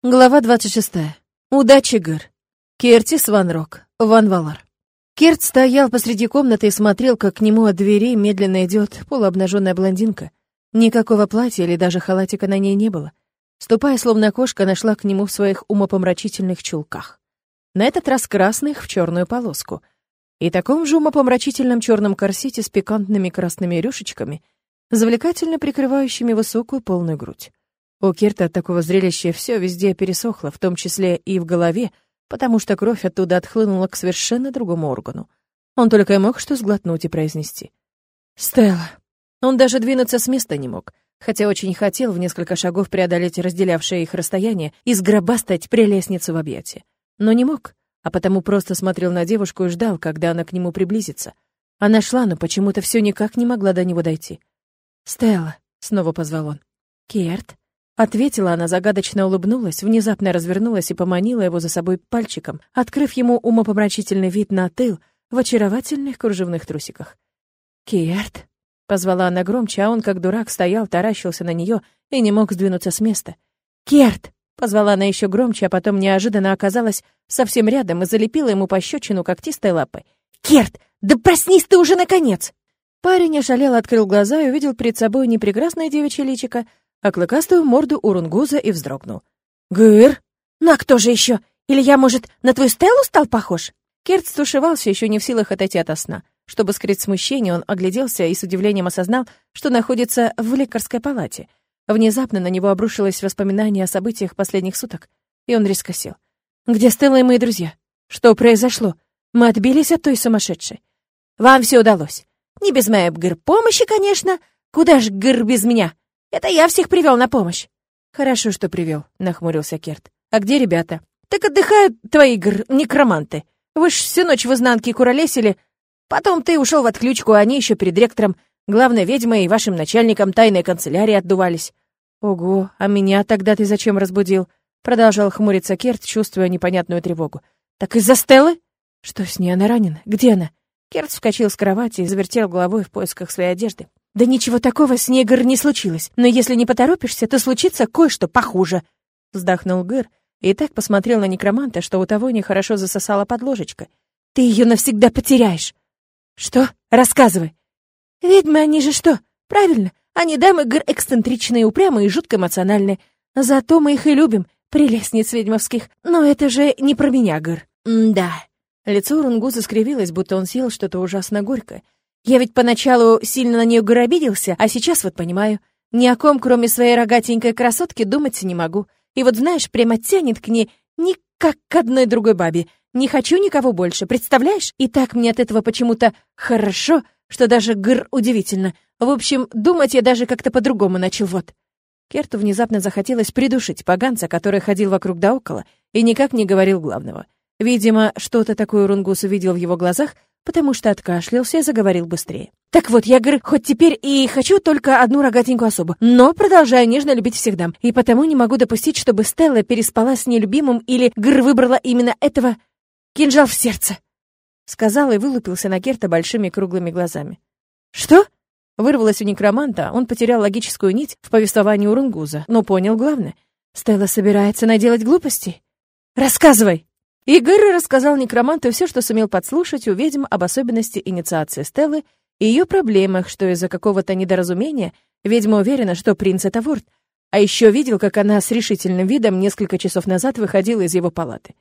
Глава 26. Удачи, Гэр. Кертис Ван Рок. Ван Валар. Керт стоял посреди комнаты и смотрел, как к нему от дверей медленно идет полуобнаженная блондинка. Никакого платья или даже халатика на ней не было. Ступая, словно кошка, она шла к нему в своих умопомрачительных чулках. На этот раз красных в черную полоску. И таком же умопомрачительном черном корсете с пикантными красными рюшечками, завлекательно прикрывающими высокую полную грудь. У Керта от такого зрелища все везде пересохло, в том числе и в голове, потому что кровь оттуда отхлынула к совершенно другому органу. Он только и мог что сглотнуть и произнести. «Стелла». Он даже двинуться с места не мог, хотя очень хотел в несколько шагов преодолеть разделявшее их расстояние и сгробастать прелестницу в объятия. Но не мог, а потому просто смотрел на девушку и ждал, когда она к нему приблизится. Она шла, но почему-то все никак не могла до него дойти. «Стелла», — снова позвал он. «Керт». Ответила она, загадочно улыбнулась, внезапно развернулась и поманила его за собой пальчиком, открыв ему умопомрачительный вид на тыл в очаровательных кружевных трусиках. «Керт», — позвала она громче, а он, как дурак, стоял, таращился на нее и не мог сдвинуться с места. «Керт», — позвала она еще громче, а потом неожиданно оказалась совсем рядом и залепила ему пощечину когтистой лапой. «Керт, да проснись ты уже, наконец!» Парень ошалел, открыл глаза и увидел перед собой не прекрасное девичье личико, а клыкастую морду урунгуза и вздрогнул. «Гыр? Ну а кто же еще? Или я, может, на твою Стеллу стал похож?» Керт стушевался, еще не в силах отойти ото сна. Чтобы скрыть смущение, он огляделся и с удивлением осознал, что находится в лекарской палате. Внезапно на него обрушилось воспоминание о событиях последних суток, и он резко сел. «Где Стелла и мои друзья? Что произошло? Мы отбились от той сумасшедшей. Вам все удалось. Не без моей помощи, конечно. Куда ж без меня? Это я всех привел на помощь». «Хорошо, что привел», — нахмурился Керт. «А где ребята?» «Так отдыхают твои некроманты. Вы ж всю ночь в изнанке куролесили. Потом ты ушел в отключку, а они еще перед ректором, главной ведьмой и вашим начальником тайной канцелярии отдувались». «Ого, а меня тогда ты зачем разбудил?» Продолжал хмуриться Керт, чувствуя непонятную тревогу. «Так из-за Стеллы?» «Что с ней? Она ранена? Где она?» Керт вскочил с кровати и завертел головой в поисках своей одежды. «Да ничего такого с ней, Гэр, не случилось. Но если не поторопишься, то случится кое-что похуже», — вздохнул Гэр и так посмотрел на некроманта, что у того нехорошо засосало под ложечкой. «Ты ее навсегда потеряешь». «Что? Рассказывай». «Ведьмы, они же что? Правильно, они дамы, Гэр, эксцентричные, упрямые и жутко эмоциональные. Зато мы их и любим, прелестниц ведьмовских. Но это же не про меня, Гэр». «Да». Лицо Урунгуза скривилось, будто он съел что-то ужасно горькое. «Я ведь поначалу сильно на нее обиделся, а сейчас вот понимаю. Ни о ком, кроме своей рогатенькой красотки, думать не могу. И вот, знаешь, прямо тянет к ней не как к одной другой бабе. Не хочу никого больше, представляешь? И так мне от этого почему-то хорошо, что даже удивительно. В общем, думать я даже как-то по-другому начал, вот». Керту внезапно захотелось придушить поганца, который ходил вокруг да около и никак не говорил главного. Видимо, что-то такое Урунгус увидел в его глазах, потому что откашлялся и заговорил быстрее. «Так вот, я, хоть теперь и хочу только одну рогатенькую особу, но продолжаю нежно любить всех дам, и потому не могу допустить, чтобы Стелла переспала с нелюбимым или выбрала именно этого кинжал в сердце», — сказал и вылупился на Керта большими круглыми глазами. «Что?» — вырвалось у некроманта, он потерял логическую нить в повествовании Урунгуза, но понял главное. «Стелла собирается наделать глупостей? Рассказывай!» И Гэр рассказал некроманту все, что сумел подслушать у ведьм об особенности инициации Стеллы и ее проблемах, что из-за какого-то недоразумения ведьма уверена, что принц — это ворд, а еще видел, как она с решительным видом несколько часов назад выходила из его палаты.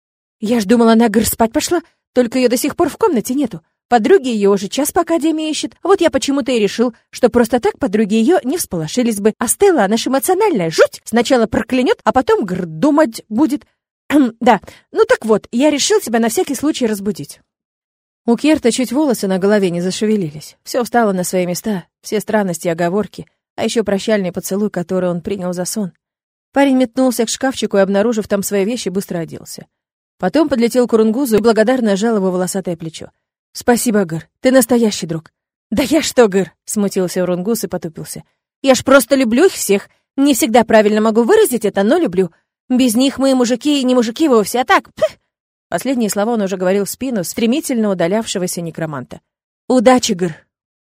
«Я ж думала, она, спать пошла, только ее до сих пор в комнате нету. Подруги ее уже час по академии ищет. Вот я почему-то и решил, что просто так подруги ее не всполошились бы. А Стелла, она ж эмоциональная, жуть! Сначала проклянет, а потом, думать будет. Да, ну так вот, я решил тебя на всякий случай разбудить». У Керта чуть волосы на голове не зашевелились. Все встало на свои места, все странности и оговорки, а еще прощальный поцелуй, который он принял за сон. Парень метнулся к шкафчику и, обнаружив там свои вещи, быстро оделся. Потом подлетел к Урунгузу и благодарно сжал его волосатое плечо. «Спасибо, Гэр, ты настоящий друг». «Да я что, Гэр?» — смутился Урунгуз и потупился. «Я ж просто люблю их всех. Не всегда правильно могу выразить это, но люблю. Без них мы мужики и не мужики вовсе, а так...» Последние слова он уже говорил в спину стремительно удалявшегося некроманта. «Удачи, Гэр!»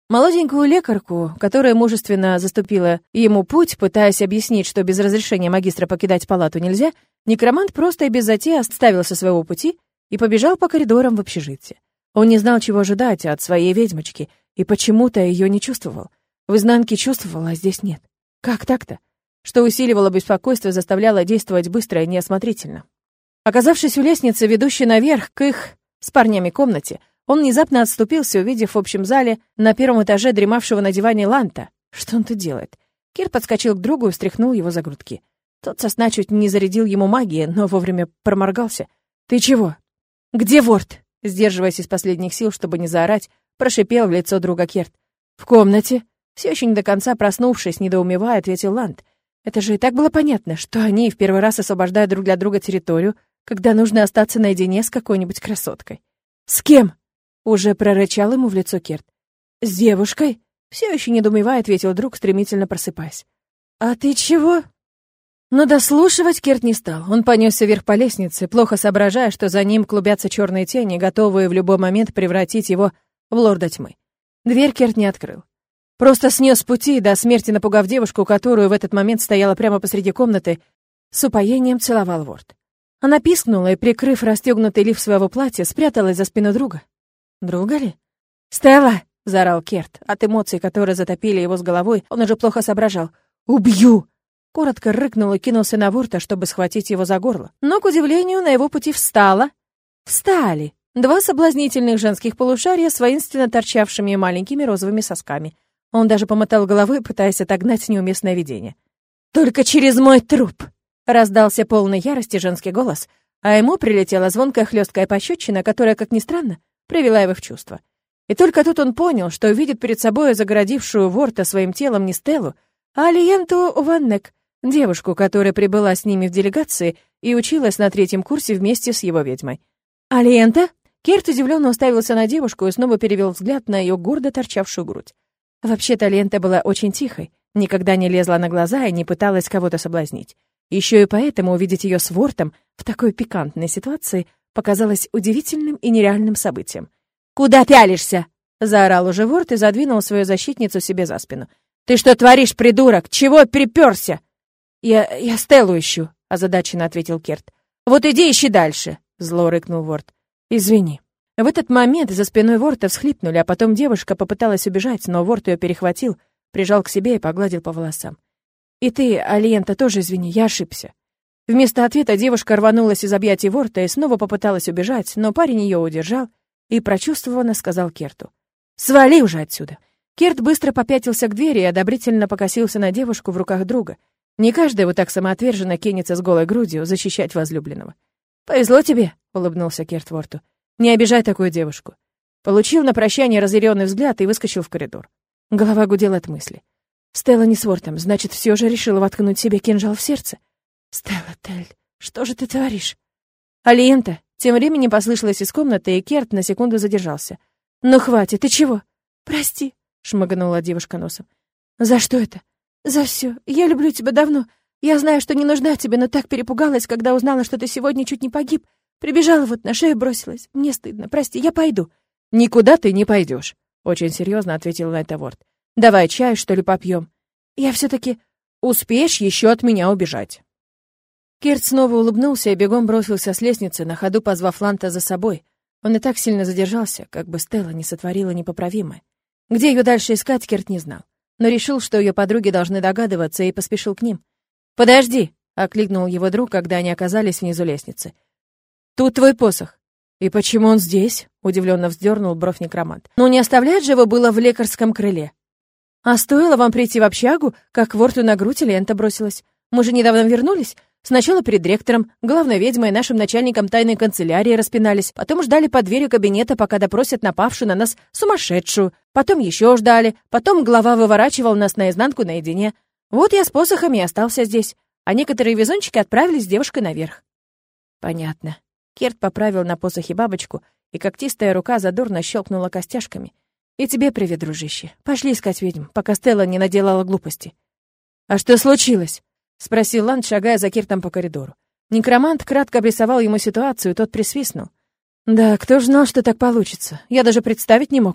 Молоденькую лекарку, которая мужественно заступила ему путь, пытаясь объяснить, что без разрешения магистра покидать палату нельзя, некромант просто и без затеи оставил со своего пути и побежал по коридорам в общежитие. Он не знал, чего ожидать от своей ведьмочки, и почему-то ее не чувствовал. В изнанке чувствовал, а здесь нет. Как так-то? Что усиливало беспокойство, заставляло действовать быстро и неосмотрительно. Оказавшись у лестницы, ведущей наверх к их с парнями комнате, он внезапно отступился, увидев в общем зале на первом этаже дремавшего на диване Ланта. Что он тут делает? Кир подскочил к другу и встряхнул его за грудки. Тот со сна чуть не зарядил ему магией, но вовремя проморгался. «Ты чего?» «Где Ворт?» Сдерживаясь из последних сил, чтобы не заорать, прошипел в лицо друга Керт. «В комнате». Все еще не до конца проснувшись, недоумевая, ответил Лант. Это же и так было понятно, что они в первый раз освобождают друг для друга территорию, когда нужно остаться наедине с какой-нибудь красоткой. «С кем?» — уже прорычал ему в лицо Керт. «С девушкой?» — все еще недоумевая, ответил друг, стремительно просыпаясь. «А ты чего?» Но дослушивать Керт не стал. Он понесся вверх по лестнице, плохо соображая, что за ним клубятся черные тени, готовые в любой момент превратить его в лорда тьмы. Дверь Керт не открыл. Просто снес с пути, до смерти напугав девушку, которую в этот момент стояла прямо посреди комнаты, с упоением целовал Ворт. Она пискнула и, прикрыв расстегнутый лиф своего платья, спряталась за спину друга. Друга ли? «Стелла!» — заорал Керт. От эмоций, которые затопили его с головой, он уже плохо соображал. «Убью!» Коротко рыкнул и кинулся на Ворта, чтобы схватить его за горло. Но, к удивлению, на его пути встали два соблазнительных женских полушария с воинственно торчавшими маленькими розовыми сосками. Он даже помотал головой, пытаясь отогнать неуместное видение. «Только через мой труп!» — раздался полной ярости женский голос, а ему прилетела звонкая хлесткая пощечина, которая, как ни странно, привела его в чувство. И только тут он понял, что видит перед собой загородившую Ворта своим телом не Стеллу, а Алиенту Ваннек, девушку, которая прибыла с ними в делегации и училась на 3-м курсе вместе с его ведьмой. «Алиента?» Керт удивленно уставился на девушку и снова перевел взгляд на ее гордо торчавшую грудь. Вообще-то Алиента была очень тихой, никогда не лезла на глаза и не пыталась кого-то соблазнить. Еще и поэтому увидеть ее с Вортом в такой пикантной ситуации показалось удивительным и нереальным событием. «Куда пялишься?» — заорал уже Ворт и задвинул свою защитницу себе за спину. «Ты что творишь, придурок? Чего приперся?» «Я Стеллу ищу», — озадаченно ответил Керт. «Вот иди ищи дальше», — зло рыкнул Ворт. «Извини». В этот момент за спиной Ворта всхлипнули, а потом девушка попыталась убежать, но Ворт ее перехватил, прижал к себе и погладил по волосам. «И ты, Алиента, тоже извини, я ошибся». Вместо ответа девушка рванулась из объятий Ворта и снова попыталась убежать, но парень ее удержал и прочувствованно сказал Керту: «Свали уже отсюда». Керт быстро попятился к двери и одобрительно покосился на девушку в руках друга. Не каждый вот так самоотверженно кинется с голой грудью защищать возлюбленного. «Повезло тебе», — улыбнулся Керт Ворту. «Не обижай такую девушку». Получил на прощание разъяренный взгляд и выскочил в коридор. Голова гудела от мысли. Стелла не с Вортом, значит, все же решила воткнуть себе кинжал в сердце. «Стелла, Тель, что же ты творишь?» «Алиента!» Тем временем послышалось из комнаты, и Керт на секунду задержался. «Ну хватит, ты чего?» «Прости», — шмыгнула девушка носом. «За что это?» «За все. Я люблю тебя давно. Я знаю, что не нужна тебе, но так перепугалась, когда узнала, что ты сегодня чуть не погиб. Прибежала вот на шею, бросилась. Мне стыдно. Прости, я пойду». «Никуда ты не пойдешь», — очень серьезно ответил на это Ворт. «Давай чаю, что ли, попьем?» «Я все-таки...» «Успеешь еще от меня убежать». Керт снова улыбнулся и бегом бросился с лестницы, на ходу позвав Ланта за собой. Он и так сильно задержался, как бы Стелла не сотворила непоправимое. Где ее дальше искать, Керт не знал, но решил, что ее подруги должны догадываться, и поспешил к ним. «Подожди!» — окликнул его друг, когда они оказались внизу лестницы. «Тут твой посох». «И почему он здесь?» — удивленно вздернул бровь некромант. «Ну не оставлять же его было в лекарском крыле». «А стоило вам прийти в общагу, как к Ворту на грудь Лента бросилась. Мы же недавно вернулись. Сначала перед ректором, главной ведьмой и нашим начальником тайной канцелярии распинались, потом ждали под дверью кабинета, пока допросят напавшую на нас сумасшедшую, потом еще ждали, потом глава выворачивал нас наизнанку наедине. Вот я с посохами и остался здесь, а некоторые везунчики отправились с девушкой наверх». «Понятно». Керт поправил на посохе бабочку, и когтистая рука задорно щелкнула костяшками. «И тебе привет, дружище. Пошли искать ведьм, пока Стелла не наделала глупости». «А что случилось?» — спросил Ланд, шагая за Киртом по коридору. Некромант кратко обрисовал ему ситуацию, и тот присвистнул. «Да, кто ж знал, что так получится? Я даже представить не мог».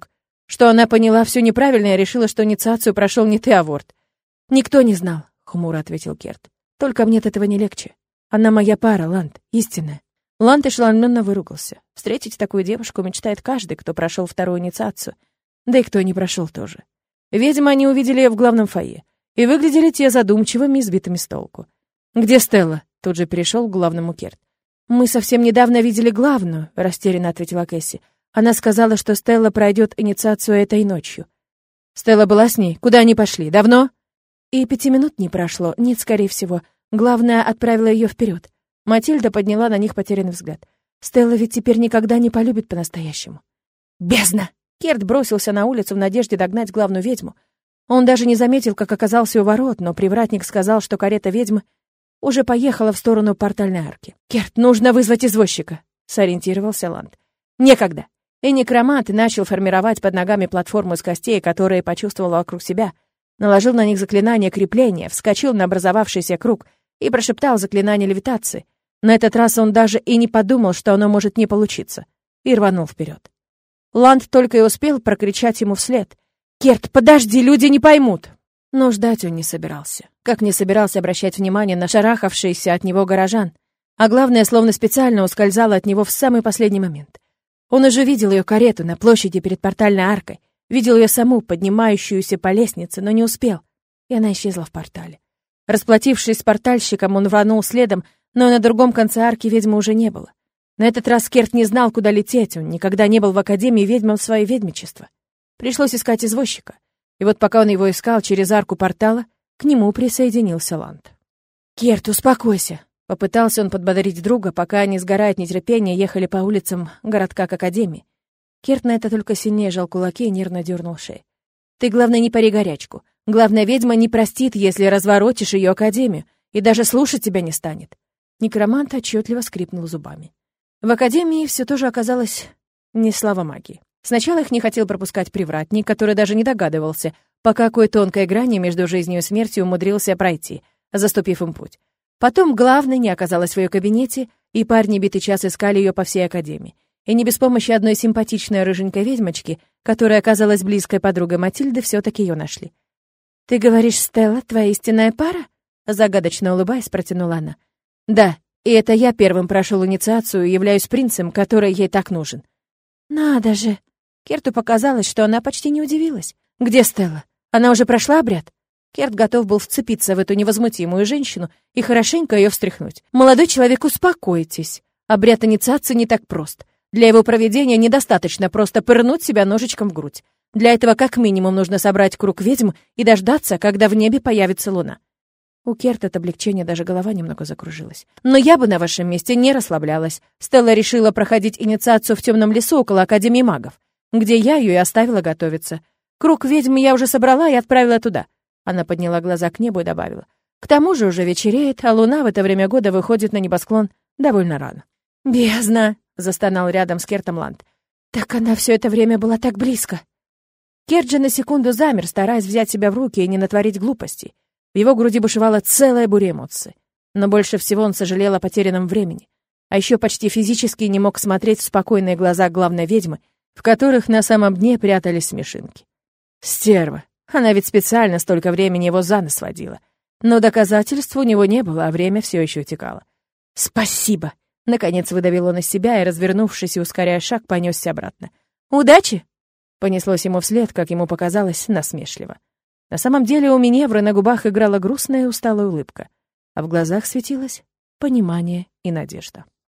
Что она поняла все неправильно и решила, что инициацию прошел не ты, а Ворд. «Никто не знал», — хмуро ответил Керт. «Только мне от этого не легче. Она моя пара, Ланд, истинная». Ланд ошеломленно выругался. Встретить такую девушку мечтает каждый, кто прошел вторую инициацию. Да и кто не прошел тоже. Видимо, они увидели ее в главном фойе. И выглядели те задумчивыми и сбитыми с толку. «Где Стелла?» — тут же перешел к главному Керт. «Мы совсем недавно видели главную», — растерянно ответила Кэсси. «Она сказала, что Стелла пройдет инициацию этой ночью». «Стелла была с ней? Куда они пошли? Давно?» И 5 минут не прошло. Нет, скорее всего. Главное, отправила ее вперед. Матильда подняла на них потерянный взгляд. «Стелла ведь теперь никогда не полюбит по-настоящему». «Бездна!» Керт бросился на улицу в надежде догнать главную ведьму. Он даже не заметил, как оказался у ворот, но привратник сказал, что карета ведьмы уже поехала в сторону портальной арки. «Керт, нужно вызвать извозчика», — сориентировался Ланд. «Некогда». И некромант начал формировать под ногами платформу из костей, которые почувствовал вокруг себя, наложил на них заклинание крепления, вскочил на образовавшийся круг и прошептал заклинание левитации. На этот раз он даже и не подумал, что оно может не получиться, и рванул вперед. Ланд только и успел прокричать ему вслед: «Керт, подожди, люди не поймут!» Но ждать он не собирался. Как не собирался обращать внимание на шарахавшийся от него горожан. А главное, словно специально ускользала от него в самый последний момент. Он уже видел ее карету на площади перед портальной аркой, видел ее саму, поднимающуюся по лестнице, но не успел, и она исчезла в портале. Расплатившись с портальщиком, он рванул следом, но на другом конце арки ведьмы уже не было. На этот раз Керт не знал, куда лететь, он никогда не был в Академии ведьмам в свое ведьмичество. Пришлось искать извозчика. И вот пока он его искал через арку портала, к нему присоединился Ланд. «Керт, успокойся!» Попытался он подбодрить друга, пока они, сгорая от нетерпения, ехали по улицам городка к Академии. Керт на это только сильнее жал кулаки и нервно дернул шею. «Ты, главное, не пари горячку. Главная ведьма не простит, если разворотишь ее Академию, и даже слушать тебя не станет». Некромант отчетливо скрипнул зубами. В Академии все тоже оказалось не слава магии. Сначала их не хотел пропускать привратник, который даже не догадывался, по какой тонкой грани между жизнью и смертью умудрился пройти, заступив им путь. Потом главной не оказалась в ее кабинете, и парни битый час искали ее по всей Академии. И не без помощи одной симпатичной рыженькой ведьмочки, которая оказалась близкой подругой Матильды, все-таки ее нашли. «Ты говоришь, Стелла, твоя истинная пара?» Загадочно улыбаясь, протянула она. «Да, и это я первым прошел инициацию и являюсь принцем, который ей так нужен». «Надо же!» Керту показалось, что она почти не удивилась. «Где Стелла? Она уже прошла обряд?» Керт готов был вцепиться в эту невозмутимую женщину и хорошенько ее встряхнуть. «Молодой человек, успокойтесь. Обряд инициации не так прост. Для его проведения недостаточно просто пырнуть себя ножичком в грудь. Для этого как минимум нужно собрать круг ведьм и дождаться, когда в небе появится луна». У Керта от облегчения даже голова немного закружилась. «Но я бы на вашем месте не расслаблялась. Стелла решила проходить инициацию в темном лесу около Академии магов, где я ее и оставила готовиться. Круг ведьм я уже собрала и отправила туда». Она подняла глаза к небу и добавила: «К тому же уже вечереет, а луна в это время года выходит на небосклон довольно рано». «Бездна!» — застонал рядом с Кертом Ланд. «Так она все это время была так близко». Керт же на секунду замер, стараясь взять себя в руки и не натворить глупостей. В его груди бушевала целая буря эмоций. Но больше всего он сожалел о потерянном времени. А еще почти физически не мог смотреть в спокойные глаза главной ведьмы, в которых на самом дне прятались смешинки. Стерва. Она ведь специально столько времени его за нос водила. Но доказательств у него не было, а время все еще утекало. «Спасибо!» — наконец выдавил он из себя и, развернувшись и ускоряя шаг, понесся обратно. «Удачи!» — понеслось ему вслед, как ему показалось, насмешливо. На самом деле у Миневры на губах играла грустная и усталая улыбка, а в глазах светилось понимание и надежда.